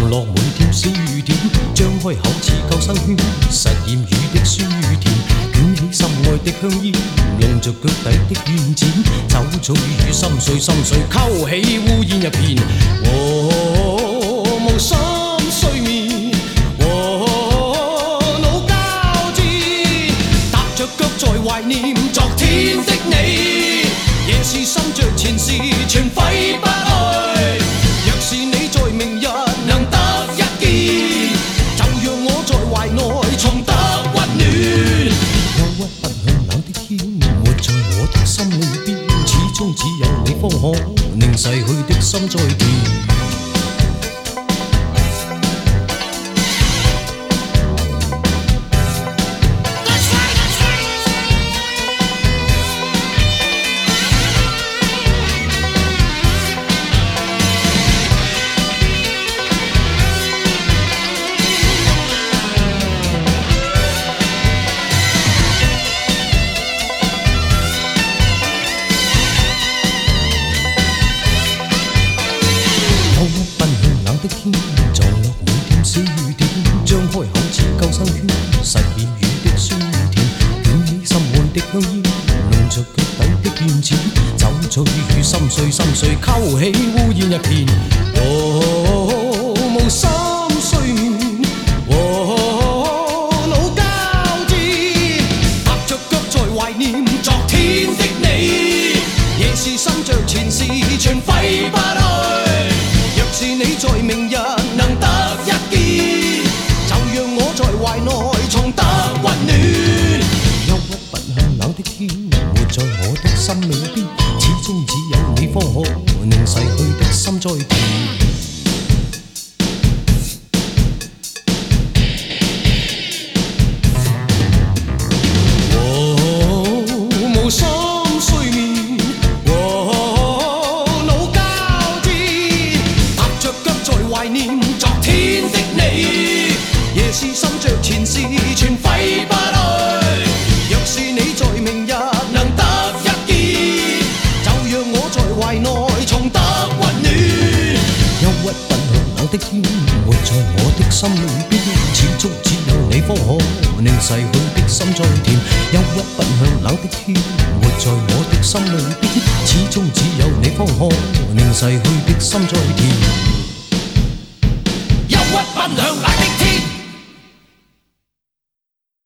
落每店小店，張開口似救生圈，實驗雨的酸甜，捲起心愛的香煙，弄着腳底的軟墊，走早雨心碎心碎，勾起烏煙一片。無心睡眠，腦交戰，踏着腳在懷念昨天的你，夜是心着前事全揮不去。若是你在明日能得一見，就讓我在懷內重得溫暖。憂鬱不向冷的天，活在我的心裏邊，始終只有你方可令逝去的心再甜。撞落每店小店，張開口似救生圈，實驗雨的酸甜，捲起心愛的香煙，弄着腳底的軟墊，走在雨心碎心碎，勾起烏煙一片。無心睡眠，腦交戰，踏着腳在懷念昨天的你，夜是心着前事全揮不去。若是你在明日能得一見，就讓我在懷內重得溫暖。憂鬱不向冷的天，活在我的心裏邊，始終只有你方可令逝去的心再甜。無心睡眠，腦交戰，踏着腳在懷念昨天的你，夜是心着前事全揮不去。若是你在明日能得一見，就讓我在懷內重得溫暖。憂鬱不向冷的天，活在我的心裏邊，始終只有你方可令逝去的心再甜。憂鬱不向冷的天，活在我的心裏邊，始終只有你方可令逝去的心再甜。